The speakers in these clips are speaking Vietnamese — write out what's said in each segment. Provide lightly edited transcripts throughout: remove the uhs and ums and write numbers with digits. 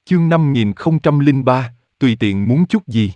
Chương 5003, tùy tiện muốn chút gì.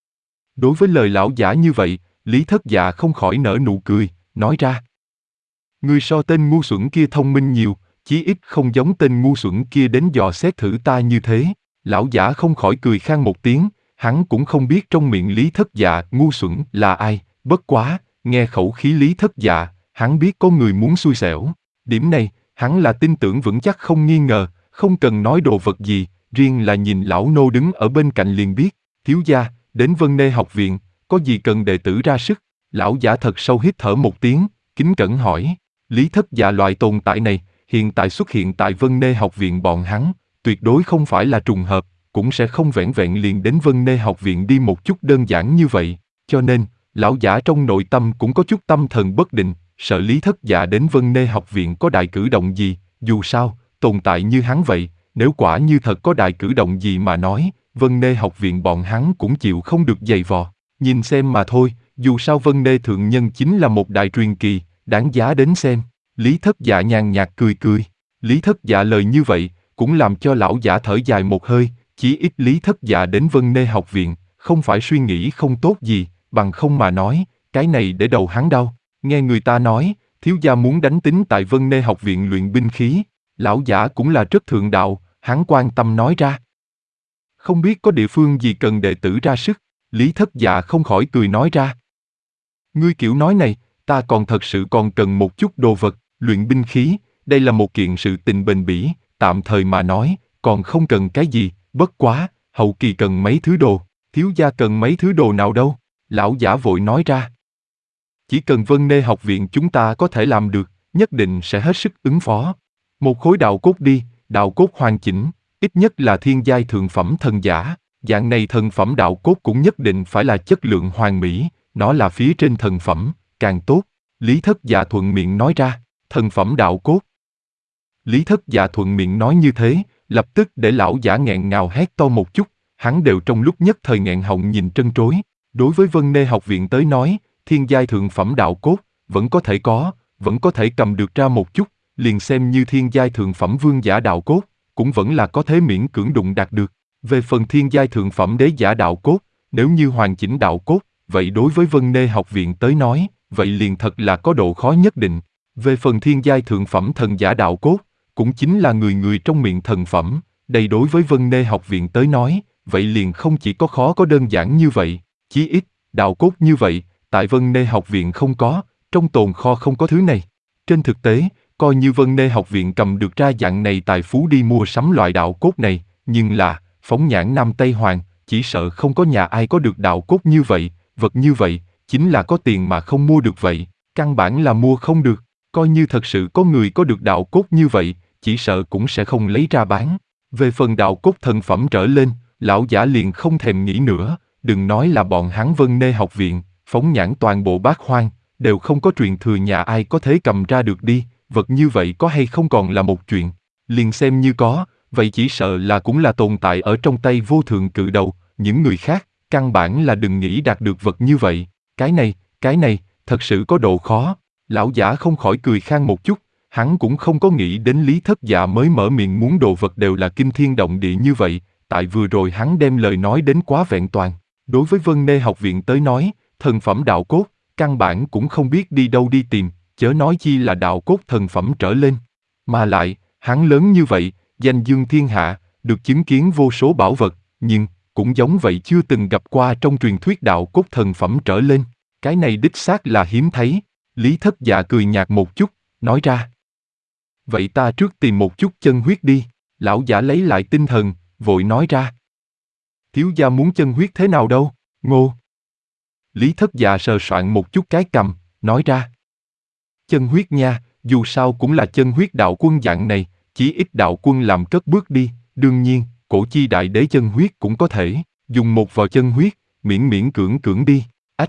Đối với lời lão giả như vậy, Lý Thất Dạ không khỏi nở nụ cười, nói ra. Ngươi so tên ngu xuẩn kia thông minh nhiều, chí ít không giống tên ngu xuẩn kia đến dò xét thử ta như thế. Lão giả không khỏi cười khan một tiếng, hắn cũng không biết trong miệng Lý Thất Dạ ngu xuẩn là ai, bất quá, nghe khẩu khí Lý Thất Dạ, hắn biết có người muốn xui xẻo. Điểm này, hắn là tin tưởng vững chắc không nghi ngờ, không cần nói đồ vật gì, riêng là nhìn lão nô đứng ở bên cạnh liền biết. Thiếu gia, đến Vân Nê học viện, có gì cần đệ tử ra sức? Lão giả thật sâu hít thở một tiếng, kính cẩn hỏi. Lý Thất Dạ loại tồn tại này, hiện tại xuất hiện tại Vân Nê học viện bọn hắn, tuyệt đối không phải là trùng hợp, cũng sẽ không vẻn vẹn liền đến Vân Nê học viện đi một chút đơn giản như vậy. Cho nên, lão giả trong nội tâm cũng có chút tâm thần bất định, sợ Lý Thất Dạ đến Vân Nê học viện có đại cử động gì, dù sao, tồn tại như hắn vậy, nếu quả như thật có đại cử động gì mà nói, Vân Nê học viện bọn hắn cũng chịu không được giày vò. Nhìn xem mà thôi, dù sao Vân Nê thượng nhân chính là một đại truyền kỳ, đáng giá đến xem. Lý Thất Dạ nhàn nhạt cười cười. Lý Thất Dạ lời như vậy, cũng làm cho lão giả thở dài một hơi, chí ít Lý Thất Dạ đến Vân Nê học viện, không phải suy nghĩ không tốt gì, bằng không mà nói, cái này để đầu hắn đau. Nghe người ta nói, thiếu gia muốn đánh tính tại Vân Nê học viện luyện binh khí, lão giả cũng là rất thượng đạo, hắn quan tâm nói ra. Không biết có địa phương gì cần đệ tử ra sức, Lý Thất Dạ không khỏi cười nói ra. Ngươi kiểu nói này, ta còn thật sự còn cần một chút đồ vật, luyện binh khí, đây là một kiện sự tình bền bỉ, tạm thời mà nói, còn không cần cái gì, bất quá, hậu kỳ cần mấy thứ đồ, thiếu gia cần mấy thứ đồ nào đâu, lão giả vội nói ra. Chỉ cần Vân Nê học viện chúng ta có thể làm được, nhất định sẽ hết sức ứng phó. Một khối đạo cốt đi, đạo cốt hoàn chỉnh, ít nhất là thiên giai thượng phẩm thần giả, dạng này thần phẩm đạo cốt cũng nhất định phải là chất lượng hoàn mỹ, nó là phía trên thần phẩm, càng tốt. Lý Thất Dạ thuận miệng nói ra, thần phẩm đạo cốt. Lý Thất Dạ thuận miệng nói như thế, lập tức để lão giả nghẹn ngào hét to một chút, hắn đều trong lúc nhất thời nghẹn họng nhìn trân trối. Đối với Vân Nê học viện tới nói, thiên giai thượng phẩm đạo cốt, vẫn có thể cầm được ra một chút, liền xem như thiên giai thượng phẩm vương giả đạo cốt, cũng vẫn là có thể miễn cưỡng đụng đạt được. Về phần thiên giai thượng phẩm đế giả đạo cốt, nếu như hoàn chỉnh đạo cốt, vậy đối với Vân Nê học viện tới nói, vậy liền thật là có độ khó nhất định. Về phần thiên giai thượng phẩm thần giả đạo cốt, cũng chính là người người trong miệng thần phẩm, đây đối với Vân Nê học viện tới nói, vậy liền không chỉ có khó có đơn giản như vậy, chí ít, đạo cốt như vậy, tại Vân Nê học viện không có, trong tồn kho không có thứ này. Trên thực tế, coi như Vân Nê học viện cầm được ra dạng này tài phú đi mua sắm loại đạo cốt này, nhưng là, phóng nhãn Nam Tây Hoàng, chỉ sợ không có nhà ai có được đạo cốt như vậy, vật như vậy, chính là có tiền mà không mua được vậy, căn bản là mua không được, coi như thật sự có người có được đạo cốt như vậy, chỉ sợ cũng sẽ không lấy ra bán. Về phần đạo cốt thần phẩm trở lên, lão giả liền không thèm nghĩ nữa, đừng nói là bọn hắn Vân Nê học viện, phóng nhãn toàn bộ Bát Hoang, đều không có truyền thừa nhà ai có thể cầm ra được đi, vật như vậy có hay không còn là một chuyện, liền xem như có, vậy chỉ sợ là cũng là tồn tại ở trong tay vô thượng cự đầu, những người khác, căn bản là đừng nghĩ đạt được vật như vậy, cái này, thật sự có độ khó, lão giả không khỏi cười khan một chút, hắn cũng không có nghĩ đến Lý Thất Dạ mới mở miệng muốn đồ vật đều là kinh thiên động địa như vậy, tại vừa rồi hắn đem lời nói đến quá vẹn toàn, đối với Vân Nê học viện tới nói, thần phẩm đạo cốt, căn bản cũng không biết đi đâu đi tìm, chớ nói chi là đạo cốt thần phẩm trở lên. Mà lại, hắn lớn như vậy, danh dương thiên hạ, được chứng kiến vô số bảo vật, nhưng, cũng giống vậy chưa từng gặp qua trong truyền thuyết đạo cốt thần phẩm trở lên. Cái này đích xác là hiếm thấy. Lý Thất Dạ cười nhạt một chút, nói ra. Vậy ta trước tìm một chút chân huyết đi, lão giả lấy lại tinh thần, vội nói ra. Thiếu gia muốn chân huyết thế nào đâu, ngô. Lý Thất Dạ sờ soạn một chút cái cằm, nói ra. Chân huyết nha, dù sao cũng là chân huyết đạo quân dạng này, chí ít đạo quân làm cất bước đi, đương nhiên, cổ chi đại đế chân huyết cũng có thể, dùng một vò chân huyết, miễn cưỡng đi, ách.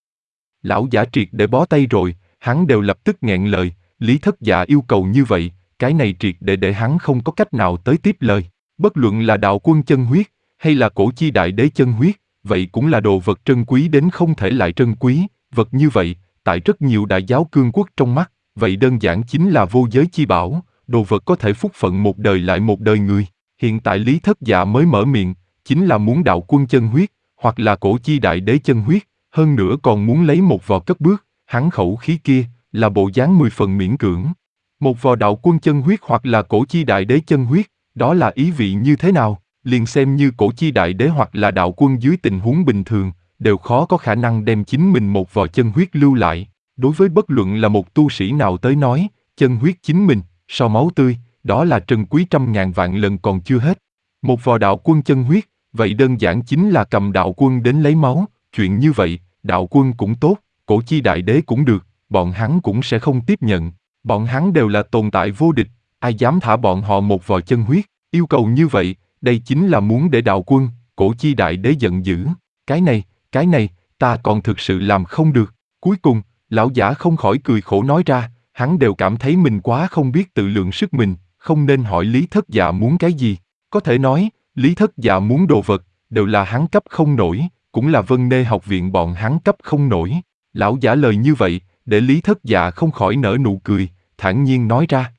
Lão giả triệt để bó tay rồi, hắn đều lập tức nghẹn lời, Lý Thất Dạ yêu cầu như vậy, cái này triệt để hắn không có cách nào tới tiếp lời, bất luận là đạo quân chân huyết, hay là cổ chi đại đế chân huyết, vậy cũng là đồ vật trân quý đến không thể lại trân quý, vật như vậy, tại rất nhiều đại giáo cương quốc trong mắt, vậy đơn giản chính là vô giới chi bảo, đồ vật có thể phúc phận một đời lại một đời người. Hiện tại Lý Thất Dạ mới mở miệng, chính là muốn đạo quân chân huyết, hoặc là cổ chi đại đế chân huyết, hơn nữa còn muốn lấy một vò cất bước, hắn khẩu khí kia, là bộ dáng 10 phần miễn cưỡng. Một vò đạo quân chân huyết hoặc là cổ chi đại đế chân huyết, đó là ý vị như thế nào? Liền xem như cổ chi đại đế hoặc là đạo quân dưới tình huống bình thường, đều khó có khả năng đem chính mình một vò chân huyết lưu lại. Đối với bất luận là một tu sĩ nào tới nói, chân huyết chính mình, so máu tươi, đó là trân quý trăm ngàn vạn lần còn chưa hết. Một vò đạo quân chân huyết, vậy đơn giản chính là cầm đạo quân đến lấy máu, chuyện như vậy, đạo quân cũng tốt, cổ chi đại đế cũng được, bọn hắn cũng sẽ không tiếp nhận. Bọn hắn đều là tồn tại vô địch, ai dám thả bọn họ một vò chân huyết, yêu cầu như vậy, đây chính là muốn để đạo quân, cổ chi đại đế giận dữ. Cái này, ta còn thực sự làm không được. Cuối cùng, lão giả không khỏi cười khổ nói ra, hắn đều cảm thấy mình quá không biết tự lượng sức mình, không nên hỏi Lý Thất Dạ muốn cái gì. Có thể nói, Lý Thất Dạ muốn đồ vật, đều là hắn cấp không nổi, cũng là Vân Nê học viện bọn hắn cấp không nổi. Lão giả lời như vậy, để Lý Thất Dạ không khỏi nở nụ cười, thản nhiên nói ra.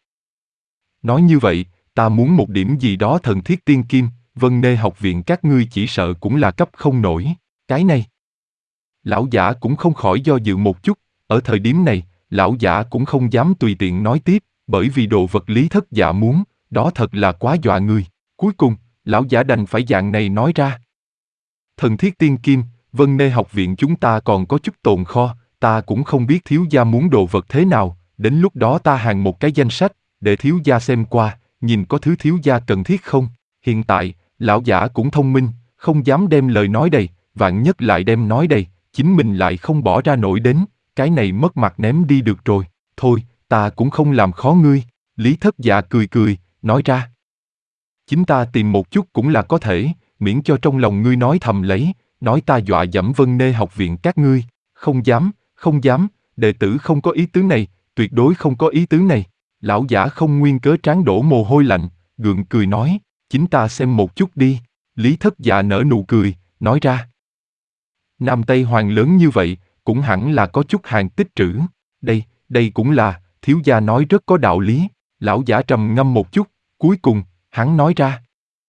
Nói như vậy, ta muốn một điểm gì đó thần thiết tiên kim, Vân Nê học viện các ngươi chỉ sợ cũng là cấp không nổi. Cái này. Lão giả cũng không khỏi do dự một chút, ở thời điểm này, lão giả cũng không dám tùy tiện nói tiếp, bởi vì đồ vật Lý Thất Dạ muốn, đó thật là quá dọa người. Cuối cùng, lão giả đành phải dạng này nói ra. Thần thiết tiên kim, Vân Nê học viện chúng ta còn có chút tồn kho, ta cũng không biết thiếu gia muốn đồ vật thế nào, đến lúc đó ta hàng một cái danh sách, để thiếu gia xem qua, nhìn có thứ thiếu gia cần thiết không. Hiện tại, lão giả cũng thông minh, không dám đem lời nói đầy, vạn nhất lại đem nói đầy, chính mình lại không bỏ ra nổi đến, cái này mất mặt ném đi được rồi. Thôi, ta cũng không làm khó ngươi. Lý Thất Dạ cười cười, nói ra. Chính ta tìm một chút cũng là có thể, miễn cho trong lòng ngươi nói thầm lấy, nói ta dọa dẫm Vân Nê học viện các ngươi. Không dám, đệ tử không có ý tứ này, tuyệt đối không có ý tứ này. Lão giả không nguyên cớ trán đổ mồ hôi lạnh, gượng cười nói, chính ta xem một chút đi. Lý Thất Dạ nở nụ cười, nói ra. Nam Tây Hoàng lớn như vậy, cũng hẳn là có chút hàng tích trữ. Đây cũng là, thiếu gia nói rất có đạo lý. Lão giả trầm ngâm một chút, cuối cùng, hắn nói ra.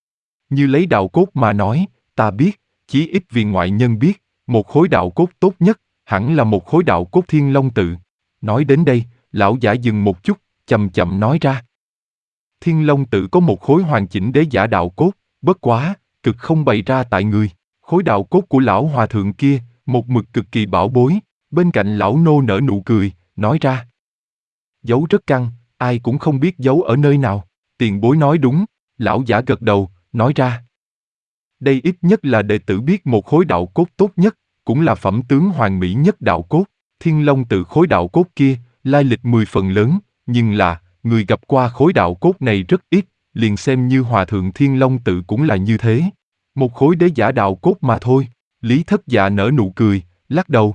Như lấy đạo cốt mà nói, ta biết, chí ít vì ngoại nhân biết, một khối đạo cốt tốt nhất, hẳn là một khối đạo cốt Thiên Long tự. Nói đến đây, lão giả dừng một chút, chậm chậm nói ra. Thiên Long tự có một khối hoàn chỉnh đế giả đạo cốt, bất quá, cực không bày ra tại người. Khối đạo cốt của lão hòa thượng kia, một mực cực kỳ bảo bối, bên cạnh lão nô nở nụ cười, nói ra. Giấu rất căng, ai cũng không biết giấu ở nơi nào. Tiền bối nói đúng, lão giả gật đầu, nói ra. Đây ít nhất là đệ tử biết một khối đạo cốt tốt nhất, cũng là phẩm tướng hoàn mỹ nhất đạo cốt. Thiên Long tự khối đạo cốt kia, lai lịch 10 phần lớn, nhưng là, người gặp qua khối đạo cốt này rất ít, liền xem như hòa thượng Thiên Long tự cũng là như thế. Một khối đế giả đạo cốt mà thôi. Lý Thất Dạ nở nụ cười, lắc đầu.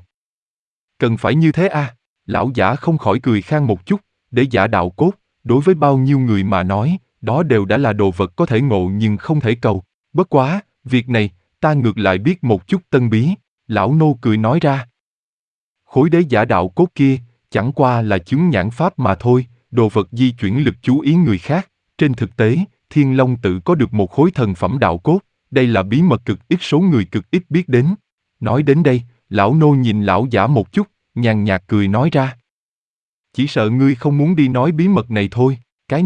Cần phải như thế à? Lão giả không khỏi cười khan một chút, đế giả đạo cốt, đối với bao nhiêu người mà nói, đó đều đã là đồ vật có thể ngộ nhưng không thể cầu. Bất quá, việc này, ta ngược lại biết một chút tân bí. Lão nô cười nói ra. Khối đế giả đạo cốt kia, chẳng qua là chứng nhãn pháp mà thôi, đồ vật di chuyển lực chú ý người khác. Trên thực tế, Thiên Long tự có được một khối thần phẩm đạo cốt, đây là bí mật cực ít số người cực ít biết đến. Nói đến đây, lão nô nhìn lão giả một chút, nhàn nhạt cười nói ra. Chỉ sợ ngươi không muốn đi nói bí mật này thôi,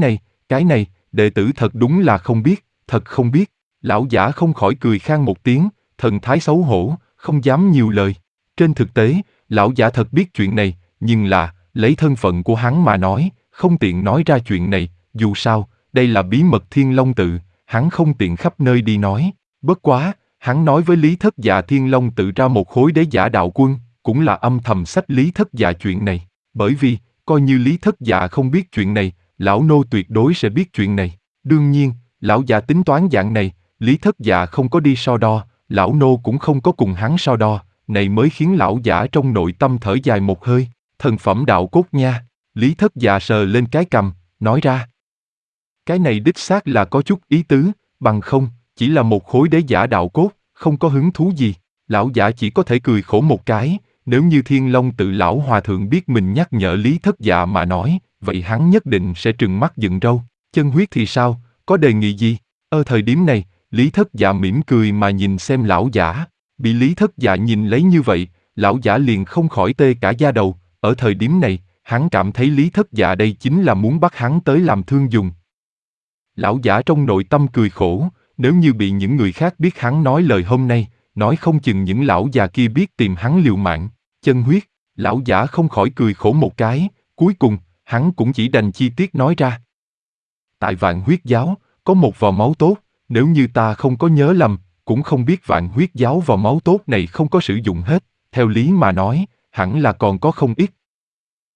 cái này, đệ tử thật đúng là không biết, thật không biết. Lão giả không khỏi cười khan một tiếng, thần thái xấu hổ, không dám nhiều lời. Trên thực tế, lão giả thật biết chuyện này, nhưng là, lấy thân phận của hắn mà nói, không tiện nói ra chuyện này, dù sao, đây là bí mật Thiên Long tự, hắn không tiện khắp nơi đi nói. Bất quá, hắn nói với Lý Thất Dạ Thiên Long tự ra một khối đế giả đạo quân, cũng là âm thầm sách Lý Thất Dạ chuyện này, bởi vì, coi như Lý Thất Dạ không biết chuyện này, lão nô tuyệt đối sẽ biết chuyện này. Đương nhiên, lão già tính toán dạng này, Lý Thất Dạ không có đi so đo, lão nô cũng không có cùng hắn so đo, này mới khiến lão giả trong nội tâm thở dài một hơi. Thần phẩm đạo cốt nha. Lý Thất Dạ sờ lên cái cằm, nói ra. Cái này đích xác là có chút ý tứ, bằng không, chỉ là một khối đế giả đạo cốt, không có hứng thú gì. Lão giả chỉ có thể cười khổ một cái, nếu như Thiên Long tự lão hòa thượng biết mình nhắc nhở Lý Thất Dạ mà nói, vậy hắn nhất định sẽ trừng mắt dựng râu. Chân huyết thì sao, có đề nghị gì? Ở thời điểm này, Lý Thất Dạ mỉm cười mà nhìn xem lão giả. Bị Lý Thất Dạ nhìn lấy như vậy, lão giả liền không khỏi tê cả da đầu. Ở thời điểm này, hắn cảm thấy Lý Thất Dạ đây chính là muốn bắt hắn tới làm thương dùng. Lão giả trong nội tâm cười khổ, nếu như bị những người khác biết hắn nói lời hôm nay, nói không chừng những lão già kia biết tìm hắn liều mạng. Chân huyết, lão giả không khỏi cười khổ một cái, cuối cùng, hắn cũng chỉ đành chi tiết nói ra. Tại Vạn Huyết Giáo, có một vò máu tốt, nếu như ta không có nhớ lầm, cũng không biết Vạn Huyết Giáo vò máu tốt này không có sử dụng hết, theo lý mà nói, hẳn là còn có không ít,